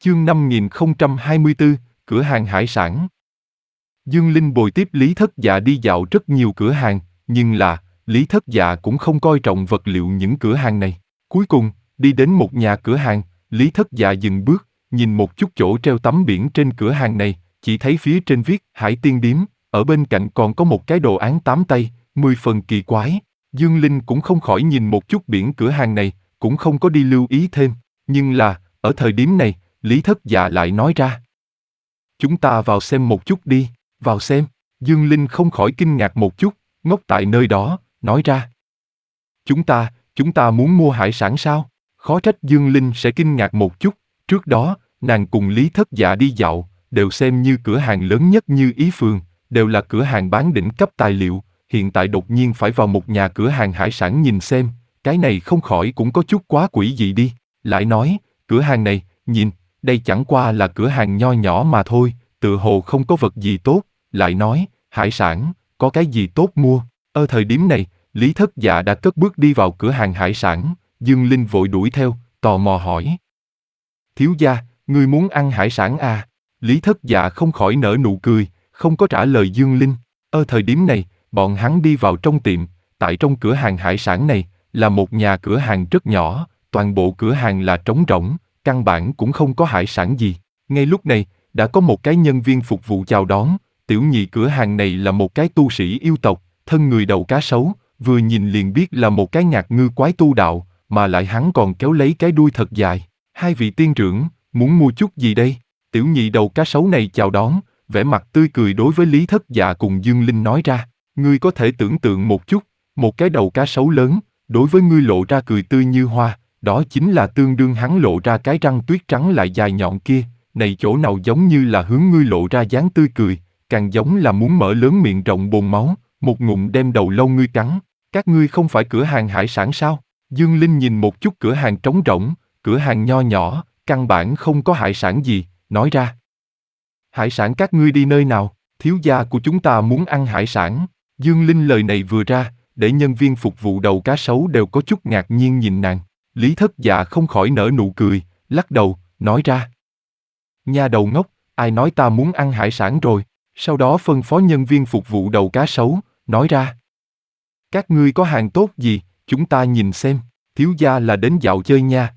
Chương 5024, cửa hàng hải sản. Dương Linh bồi tiếp Lý Thất Dạ đi dạo rất nhiều cửa hàng, nhưng Lý Thất Dạ cũng không coi trọng vật liệu những cửa hàng này. Cuối cùng, đi đến một nhà cửa hàng, Lý Thất Dạ dừng bước, nhìn một chút chỗ treo tấm biển trên cửa hàng này, chỉ thấy phía trên viết Hải Tiên Điếm, ở bên cạnh còn có một cái đồ án 8 tay, 10 phần kỳ quái. Dương Linh cũng không khỏi nhìn một chút biển cửa hàng này, cũng không có đi lưu ý thêm, nhưng ở thời điểm này, Lý Thất Dạ lại nói ra. Chúng ta vào xem một chút đi, vào xem. Dương Linh không khỏi kinh ngạc một chút, ngốc tại nơi đó, nói ra. Chúng ta muốn mua hải sản sao? Khó trách Dương Linh sẽ kinh ngạc một chút, trước đó, nàng cùng Lý Thất Dạ đi dạo, đều xem như cửa hàng lớn nhất như Ý Phường, đều là cửa hàng bán đỉnh cấp tài liệu, hiện tại đột nhiên phải vào một nhà cửa hàng hải sản nhìn xem, cái này không khỏi cũng có chút quá quỷ dị đi. Lại nói, cửa hàng này, nhìn, đây chẳng qua là cửa hàng nho nhỏ mà thôi, tựa hồ không có vật gì tốt, lại nói, hải sản, có cái gì tốt mua. Ở thời điểm này, Lý Thất Dạ đã cất bước đi vào cửa hàng hải sản, Dương Linh vội đuổi theo, tò mò hỏi. Thiếu gia, ngươi muốn ăn hải sản à? Lý Thất Dạ không khỏi nở nụ cười, không có trả lời Dương Linh. Ở thời điểm này, bọn hắn đi vào trong tiệm, tại trong cửa hàng hải sản này, là một nhà cửa hàng rất nhỏ, toàn bộ cửa hàng là trống rỗng, căn bản cũng không có hải sản gì. Ngay lúc này, đã có một cái nhân viên phục vụ chào đón, tiểu nhị cửa hàng này là một cái tu sĩ yêu tộc, thân người đầu cá sấu, vừa nhìn liền biết là một cái ngạc ngư quái tu đạo, mà lại hắn còn kéo lấy cái đuôi thật dài. Hai vị tiên trưởng, muốn mua chút gì đây? Tiểu nhị đầu cá sấu này chào đón, vẻ mặt tươi cười đối với Lý Thất Dạ cùng Dương Linh nói ra, ngươi có thể tưởng tượng một chút, một cái đầu cá sấu lớn, đối với ngươi lộ ra cười tươi như hoa, đó chính là tương đương hắn lộ ra cái răng tuyết trắng lại dài nhọn kia, này chỗ nào giống như là hướng ngươi lộ ra dáng tươi cười, càng giống là muốn mở lớn miệng rộng bồn máu, một ngụm đem đầu lâu ngươi cắn. Các ngươi không phải cửa hàng hải sản sao? Dương Linh nhìn một chút cửa hàng trống rỗng, cửa hàng nho nhỏ, căn bản không có hải sản gì, nói ra. Hải sản các ngươi đi nơi nào? Thiếu gia của chúng ta muốn ăn hải sản. Dương Linh lời này vừa ra, để nhân viên phục vụ đầu cá sấu đều có chút ngạc nhiên nhìn nàng. Lý Thất Dạ không khỏi nở nụ cười, lắc đầu, nói ra. Nha đầu ngốc, ai nói ta muốn ăn hải sản rồi? Sau đó phân phó nhân viên phục vụ đầu cá sấu, nói ra. Các ngươi có hàng tốt gì, chúng ta nhìn xem, thiếu gia là đến dạo chơi nha,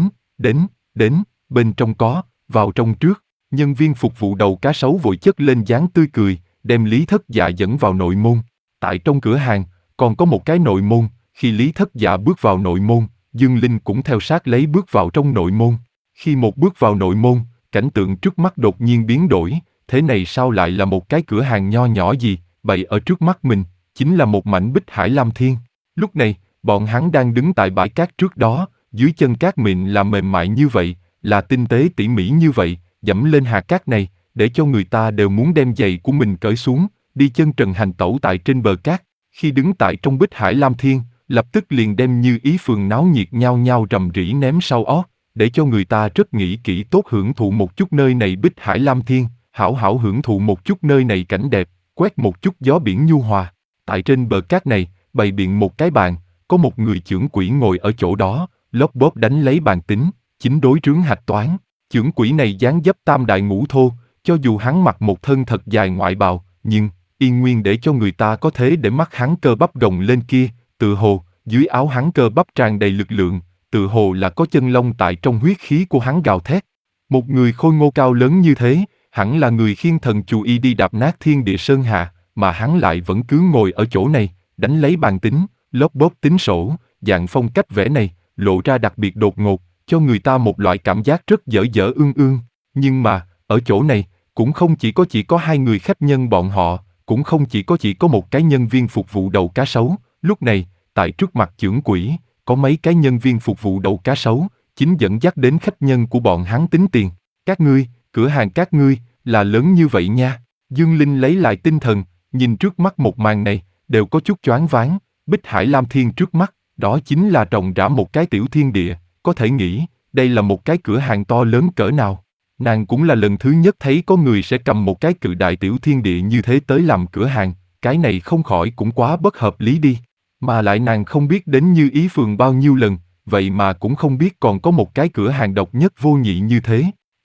đến, bên trong có, vào trong trước. Nhân viên phục vụ đầu cá sấu vội chất lên dáng tươi cười, đem Lý Thất Dạ dẫn vào nội môn. Tại trong cửa hàng, còn có một cái nội môn, khi Lý Thất Dạ bước vào nội môn, Dương Linh cũng theo sát lấy bước vào trong nội môn. Khi một bước vào nội môn, cảnh tượng trước mắt đột nhiên biến đổi, thế này sao lại là một cái cửa hàng nho nhỏ gì, bày ở trước mắt mình, chính là một mảnh Bích Hải Lam Thiên. Lúc này, bọn hắn đang đứng tại bãi cát trước đó, dưới chân cát mịn là mềm mại như vậy, là tinh tế tỉ mỉ như vậy, dẫm lên hạt cát này, để cho người ta đều muốn đem giày của mình cởi xuống, đi chân trần hành tẩu tại trên bờ cát. Khi đứng tại trong Bích Hải Lam Thiên, lập tức liền đem Như Ý Phường náo nhiệt nhao nhao rầm rĩ ném sau ót, để cho người ta rất nghĩ kỹ tốt hưởng thụ một chút nơi này Bích Hải Lam Thiên, hảo hảo hưởng thụ một chút nơi này cảnh đẹp, quét một chút gió biển nhu hòa. Tại trên bờ cát này, bày biện một cái bàn, có một người chưởng quỹ ngồi ở chỗ đó, lốp bốp đánh lấy bàn tính, chính đối trướng hạch toán. Chưởng quỹ này dáng dấp tam đại ngũ thô, cho dù hắn mặc một thân thật dài ngoại bào, nhưng yên nguyên để cho người ta có thế để mắt hắn cơ bắp gồng lên kia, tự hồ dưới áo hắn cơ bắp tràn đầy lực lượng, tự hồ là có chân lông tại trong huyết khí của hắn gào thét. Một người khôi ngô cao lớn như thế, hẳn là người khiêng thần chù y đi đạp nát thiên địa sơn hà, mà hắn lại vẫn cứ ngồi ở chỗ này, đánh lấy bàn tính, lốp bốp tính sổ, dạng phong cách vẽ này, lộ ra đặc biệt đột ngột, cho người ta một loại cảm giác rất dở dở ương ương. Nhưng mà, ở chỗ này, cũng không chỉ có hai người khách nhân bọn họ, cũng không chỉ có một cái nhân viên phục vụ đầu cá sấu. Lúc này, tại trước mặt chưởng quỹ, có mấy cái nhân viên phục vụ đầu cá sấu, chính dẫn dắt đến khách nhân của bọn hắn tính tiền. Các ngươi, cửa hàng các ngươi, là lớn như vậy nha. Dương Linh lấy lại tinh thần, nhìn trước mắt một màn này, đều có chút choáng váng. Bích Hải Lam Thiên trước mắt, đó chính là rộng rãi một cái tiểu thiên địa, có thể nghĩ, đây là một cái cửa hàng to lớn cỡ nào. Nàng cũng là lần thứ nhất thấy có người sẽ cầm một cái cự đại tiểu thiên địa như thế tới làm cửa hàng, cái này không khỏi cũng quá bất hợp lý đi. Mà lại nàng không biết đến Như Ý Phường bao nhiêu lần, vậy mà cũng không biết còn có một cái cửa hàng độc nhất vô nhị như thế.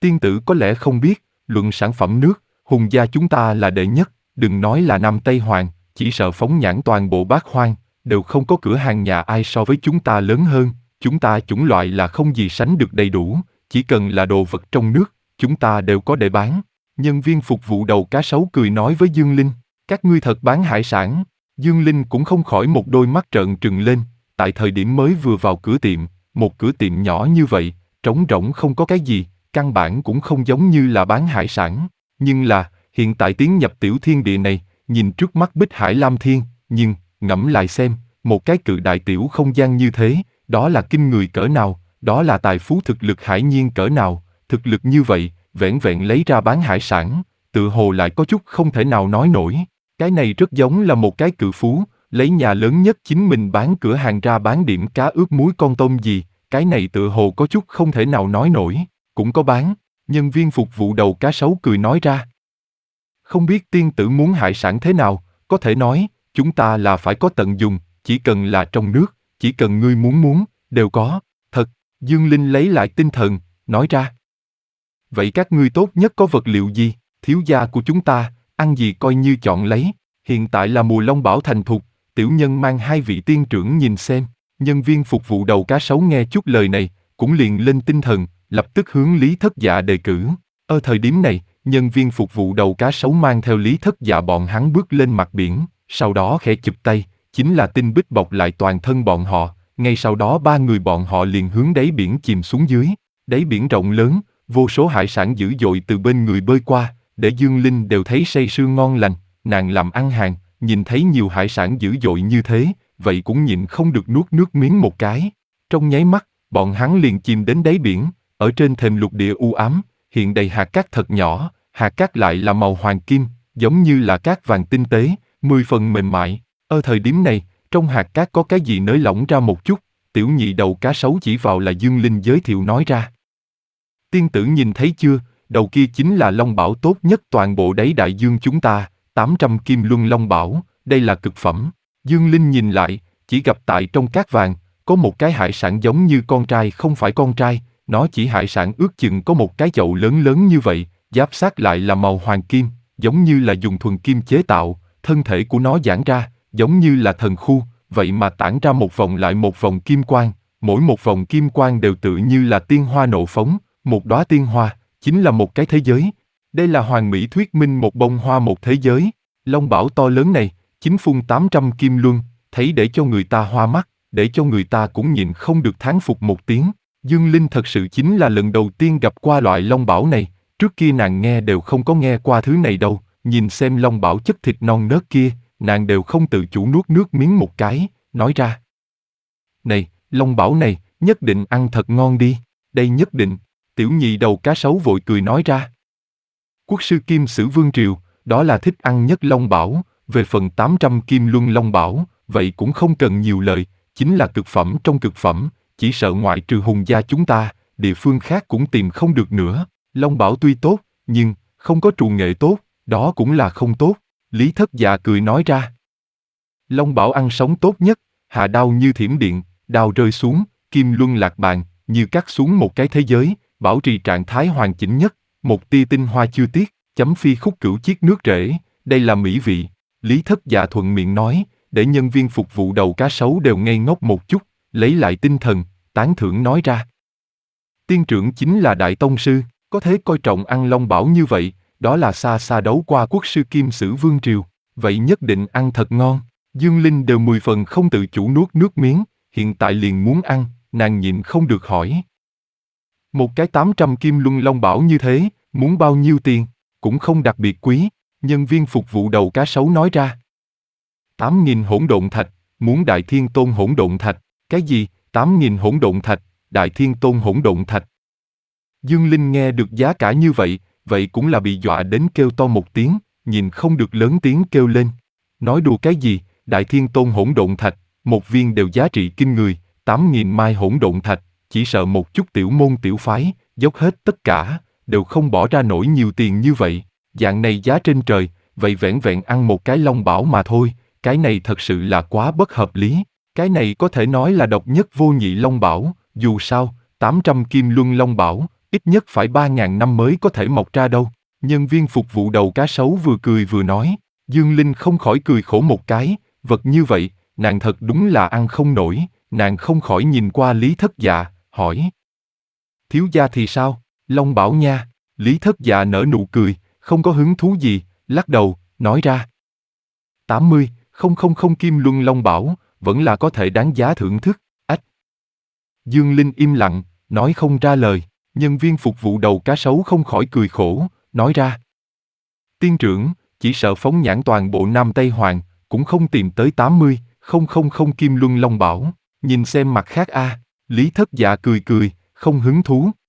Tiên tử có lẽ không biết, luận sản phẩm nước, Hùng gia chúng ta là đệ nhất, đừng nói là Nam Tây Hoàng, chỉ sợ phóng nhãn toàn bộ Bát Hoang, đều không có cửa hàng nhà ai so với chúng ta lớn hơn, chúng ta chủng loại là không gì sánh được đầy đủ, chỉ cần là đồ vật trong nước, chúng ta đều có để bán. Nhân viên phục vụ đầu cá sấu cười nói với Dương Linh, các ngươi thật bán hải sản. Dương Linh cũng không khỏi một đôi mắt trợn trừng lên, tại thời điểm mới vừa vào cửa tiệm, một cửa tiệm nhỏ như vậy, trống rỗng không có cái gì, căn bản cũng không giống như là bán hải sản. Nhưng là, hiện tại tiến nhập tiểu thiên địa này, nhìn trước mắt Bích Hải Lam Thiên, nhưng, ngẫm lại xem, một cái cự đại tiểu không gian như thế, đó là kinh người cỡ nào, đó là tài phú thực lực hải nhiên cỡ nào, thực lực như vậy, vẻn vẹn lấy ra bán hải sản, tự hồ lại có chút không thể nào nói nổi. Cái này rất giống là một cái cự phú, lấy nhà lớn nhất chính mình bán cửa hàng ra bán điểm cá ướp muối con tôm gì, cái này tự hồ có chút không thể nào nói nổi, cũng có bán, nhân viên phục vụ đầu cá sấu cười nói ra. Không biết tiên tử muốn hải sản thế nào, có thể nói, chúng ta là phải có tận dùng, chỉ cần là trong nước, chỉ cần ngươi muốn, đều có, thật, Dương Linh lấy lại tinh thần, nói ra. Vậy các ngươi tốt nhất có vật liệu gì, thiếu gia của chúng ta, ăn gì coi như chọn lấy, hiện tại là mùa long bảo thành thục, tiểu nhân mang hai vị tiên trưởng nhìn xem, nhân viên phục vụ đầu cá sấu nghe chút lời này, cũng liền lên tinh thần, lập tức hướng Lý Thất Dạ đề cử. Ở thời điểm này, nhân viên phục vụ đầu cá sấu mang theo Lý Thất Dạ bọn hắn bước lên mặt biển, sau đó khẽ chụp tay, chính là tinh bích bọc lại toàn thân bọn họ, ngay sau đó ba người bọn họ liền hướng đáy biển chìm xuống dưới, đáy biển rộng lớn, vô số hải sản dữ dội từ bên người bơi qua, để Dương Linh đều thấy say sưa ngon lành, nàng làm ăn hàng, nhìn thấy nhiều hải sản dữ dội như thế, vậy cũng nhịn không được nuốt nước miếng một cái. Trong nháy mắt, bọn hắn liền chìm đến đáy biển, ở trên thềm lục địa u ám, hiện đầy hạt cát thật nhỏ, hạt cát lại là màu hoàng kim, giống như là cát vàng tinh tế, 10 phần mềm mại. Ở thời điểm này, trong hạt cát có cái gì nới lỏng ra một chút, tiểu nhị đầu cá sấu chỉ vào là Dương Linh giới thiệu nói ra. Tiên tử nhìn thấy chưa, đầu kia chính là long bảo tốt nhất toàn bộ đáy đại dương chúng ta, 800 kim luân long bảo, đây là cực phẩm. Dương Linh nhìn lại, chỉ gặp tại trong cát vàng, có một cái hải sản giống như con trai không phải con trai, nó chỉ hải sản ước chừng có một cái chậu lớn lớn như vậy, giáp sát lại là màu hoàng kim, giống như là dùng thuần kim chế tạo, thân thể của nó giãn ra, giống như là thần khu, vậy mà tản ra một vòng lại một vòng kim quang, mỗi một vòng kim quang đều tự như là tiên hoa nộ phóng, một đóa tiên hoa, chính là một cái thế giới. Đây là hoàn mỹ thuyết minh một bông hoa một thế giới. Long bảo to lớn này, chính phun 800 kim luân, thấy để cho người ta hoa mắt, để cho người ta cũng nhịn không được thán phục một tiếng. Dương Linh thật sự chính là lần đầu tiên gặp qua loại long bảo này, trước kia nàng nghe đều không có nghe qua thứ này đâu, nhìn xem long bảo chất thịt non nớt kia, nàng đều không tự chủ nuốt nước miếng một cái, nói ra. Này, long bảo này, nhất định ăn thật ngon đi, đây nhất định, tiểu nhị đầu cá sấu vội cười nói ra. Quốc sư Kim Sử Vương Triều, đó là thích ăn nhất long bảo, về phần 800 kim luân long bảo, vậy cũng không cần nhiều lời, chính là cực phẩm trong cực phẩm, chỉ sợ ngoại trừ Hùng gia chúng ta, địa phương khác cũng tìm không được nữa. Long bảo tuy tốt, nhưng không có trù nghệ tốt, đó cũng là không tốt. Lý Thất Dạ cười nói ra. Long bảo ăn sống tốt nhất, hạ đao như thiểm điện, đao rơi xuống, kim luân lạc bàn, như cắt xuống một cái thế giới, bảo trì trạng thái hoàn chỉnh nhất, một tia tinh hoa chưa tiết, chấm phi khúc cửu chiết nước rễ, đây là mỹ vị. Lý Thất Dạ thuận miệng nói, để nhân viên phục vụ đầu cá sấu đều ngây ngốc một chút, lấy lại tinh thần, tán thưởng nói ra. Tiên trưởng chính là đại tông sư, có thể coi trọng ăn long bảo như vậy, đó là xa xa đấu qua quốc sư Kim Sử Vương Triều, vậy nhất định ăn thật ngon. Dương Linh đều 10 phần không tự chủ nuốt nước miếng, hiện tại liền muốn ăn, nàng nhịn không được hỏi. Một cái 800 kim luân long bảo như thế, muốn bao nhiêu tiền, cũng không đặc biệt quý, nhân viên phục vụ đầu cá sấu nói ra. 8.000 hỗn độn thạch, muốn đại thiên tôn hỗn độn thạch, cái gì, 8.000 hỗn độn thạch, đại thiên tôn hỗn độn thạch. Dương Linh nghe được giá cả như vậy cũng là bị dọa đến kêu to một tiếng, nhìn không được lớn tiếng kêu lên. Nói đùa cái gì, đại thiên tôn hỗn độn thạch, một viên đều giá trị kinh người, 8.000 mai hỗn độn thạch, chỉ sợ một chút tiểu môn tiểu phái, dốc hết tất cả, đều không bỏ ra nổi nhiều tiền như vậy. Dạng này giá trên trời, vậy vẻn vẹn ăn một cái long bảo mà thôi, cái này thật sự là quá bất hợp lý. Cái này có thể nói là độc nhất vô nhị long bảo, dù sao, 800 kim luân long bảo, ít nhất phải 3.000 năm mới có thể mọc ra đâu. Nhân viên phục vụ đầu cá sấu vừa cười vừa nói. Dương Linh không khỏi cười khổ một cái, vật như vậy, nàng thật đúng là ăn không nổi, nàng không khỏi nhìn qua Lý Thất Dạ, hỏi. Thiếu gia thì sao? Long Bảo nha. Lý Thất Dạ nở nụ cười, không có hứng thú gì, lắc đầu, nói ra. 80, không Kim Luân Long Bảo, vẫn là có thể đáng giá thưởng thức. Ách. Dương Linh im lặng, nói không ra lời. Nhân viên phục vụ đầu cá sấu không khỏi cười khổ, nói ra. Tiên trưởng, chỉ sợ phóng nhãn toàn bộ Nam Tây Hoàng, cũng không tìm tới 80, không Kim Luân Long Bảo. Nhìn xem mặt khác a. Lý Thất Dạ cười cười, không hứng thú.